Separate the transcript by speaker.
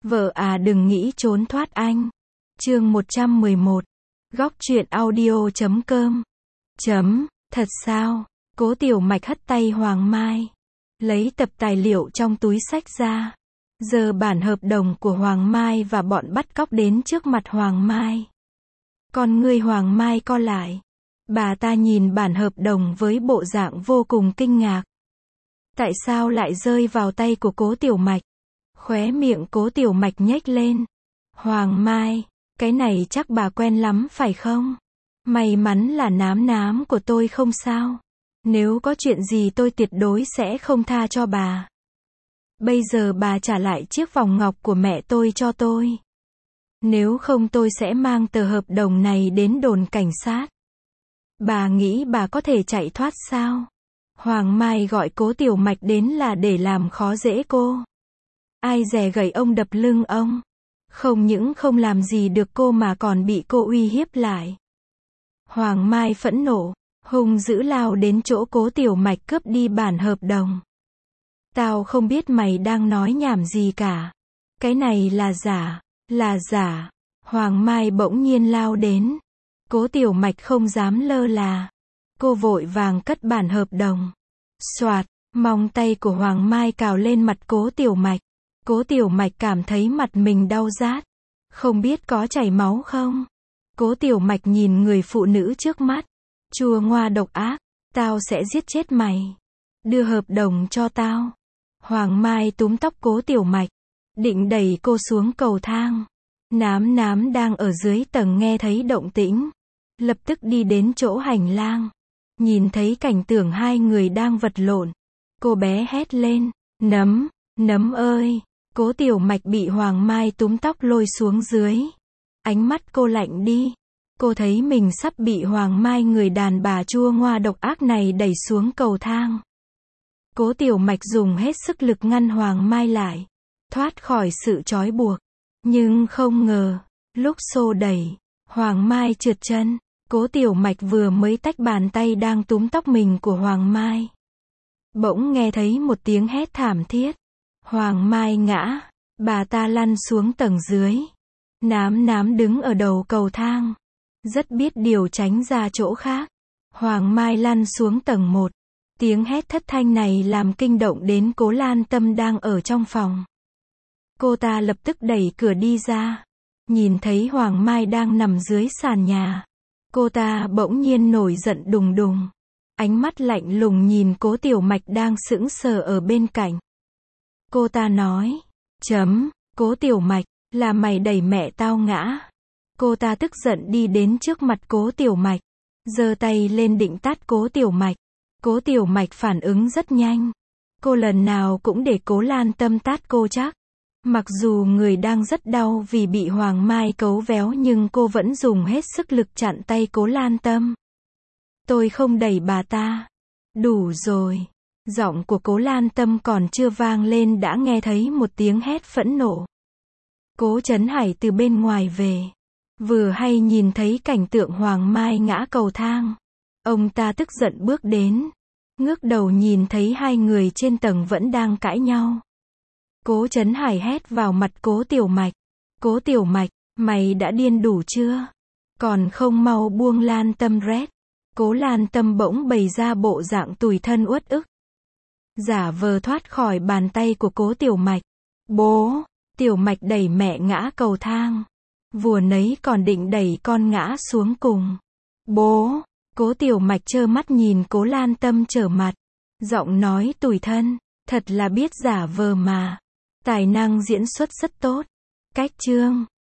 Speaker 1: Vợ à đừng nghĩ trốn thoát anh. Chương 111. Góc truyện audio.com. Thật sao? Cố Tiểu Mạch hất tay Hoàng Mai, lấy tập tài liệu trong túi xách ra, giơ bản hợp đồng của Hoàng Mai và bọn bắt cóc đến trước mặt Hoàng Mai. Con ngươi Hoàng Mai co lại. Bà ta nhìn bản hợp đồng với bộ dạng vô cùng kinh ngạc. Tại sao lại rơi vào tay của Cố Tiểu Mạch? Khóe miệng Cố Tiểu Mạch nhếch lên. Hoàng Mai, cái này chắc bà quen lắm phải không? May mắn là nám của tôi không sao. Nếu có chuyện gì tôi tuyệt đối sẽ không tha cho bà. Bây giờ bà trả lại chiếc vòng ngọc của mẹ tôi cho tôi. Nếu không tôi sẽ mang tờ hợp đồng này đến đồn cảnh sát. Bà nghĩ bà có thể chạy thoát sao? Hoàng Mai gọi Cố Tiểu Mạch đến là để làm khó dễ cô. Ai dè gậy ông đập lưng ông. Không những không làm gì được cô mà còn bị cô uy hiếp lại. Hoàng Mai phẫn nộ, hung dữ lao đến chỗ Cố Tiểu Mạch cướp đi bản hợp đồng. Tao không biết mày đang nói nhảm gì cả. Cái này là giả. Hoàng Mai bỗng nhiên lao đến. Cố Tiểu Mạch không dám lơ là. Cô vội vàng cất bản hợp đồng. Xoạt, móng tay của Hoàng Mai cào lên mặt Cố Tiểu Mạch. Cố Tiểu Mạch cảm thấy mặt mình đau rát. Không biết có chảy máu không? Cố Tiểu Mạch nhìn người phụ nữ trước mắt. Chua ngoa độc ác, tao sẽ giết chết mày. Đưa hợp đồng cho tao. Hoàng Mai túm tóc Cố Tiểu Mạch, định đẩy cô xuống cầu thang. Nám đang ở dưới tầng nghe thấy động tĩnh, lập tức đi đến chỗ hành lang. Nhìn thấy cảnh tượng hai người đang vật lộn, cô bé hét lên, Nấm ơi! Cố Tiểu Mạch bị Hoàng Mai túm tóc lôi xuống dưới. Ánh mắt cô lạnh đi. Cô thấy mình sắp bị Hoàng Mai người đàn bà chua ngoa độc ác này đẩy xuống cầu thang. Cố Tiểu Mạch dùng hết sức lực ngăn Hoàng Mai lại, thoát khỏi sự trói buộc. Nhưng không ngờ, lúc xô đẩy, Hoàng Mai trượt chân. Cố Tiểu Mạch vừa mới tách bàn tay đang túm tóc mình của Hoàng Mai. Bỗng nghe thấy một tiếng hét thảm thiết. Hoàng Mai ngã, bà ta lăn xuống tầng dưới. Nám đứng ở đầu cầu thang, rất biết điều tránh ra chỗ khác. Hoàng Mai lăn xuống tầng 1. Tiếng hét thất thanh này làm kinh động đến Cố Lan Tâm đang ở trong phòng. Cô ta lập tức đẩy cửa đi ra. Nhìn thấy Hoàng Mai đang nằm dưới sàn nhà. Cô ta bỗng nhiên nổi giận đùng đùng. Ánh mắt lạnh lùng nhìn Cố Tiểu Mạch đang sững sờ ở bên cạnh. Cô ta nói, Cố Tiểu Mạch, là mày đẩy mẹ tao ngã. Cô ta tức giận đi đến trước mặt Cố Tiểu Mạch, giơ tay lên định tát Cố Tiểu Mạch. Cố Tiểu Mạch phản ứng rất nhanh. Cô lần nào cũng để Cố Lan Tâm tát cô chắc. Mặc dù người đang rất đau vì bị Hoàng Mai cấu véo nhưng cô vẫn dùng hết sức lực chặn tay Cố Lan Tâm. Tôi không đẩy bà ta. Đủ rồi. Giọng của Cố Lan Tâm còn chưa vang lên đã nghe thấy một tiếng hét phẫn nộ. Cố Trấn Hải từ bên ngoài về. Vừa hay nhìn thấy cảnh tượng Hoàng Mai ngã cầu thang. Ông ta tức giận bước đến. Ngước đầu nhìn thấy hai người trên tầng vẫn đang cãi nhau. Cố Trấn Hải hét vào mặt Cố Tiểu Mạch. Cố Tiểu Mạch, mày đã điên đủ chưa? Còn không mau buông Lan Tâm rét. Cố Lan Tâm bỗng bày ra bộ dạng tủi thân uất ức. Giả vờ thoát khỏi bàn tay của Cố Tiểu Mạch. Bố! Tiểu Mạch đẩy mẹ ngã cầu thang. Vùa nấy còn định đẩy con ngã xuống cùng. Bố! Cố Tiểu Mạch trơ mắt nhìn Cố Lan Tâm trở mặt. Giọng nói tủi thân. Thật là biết giả vờ mà. Tài năng diễn xuất rất tốt. Cách chương.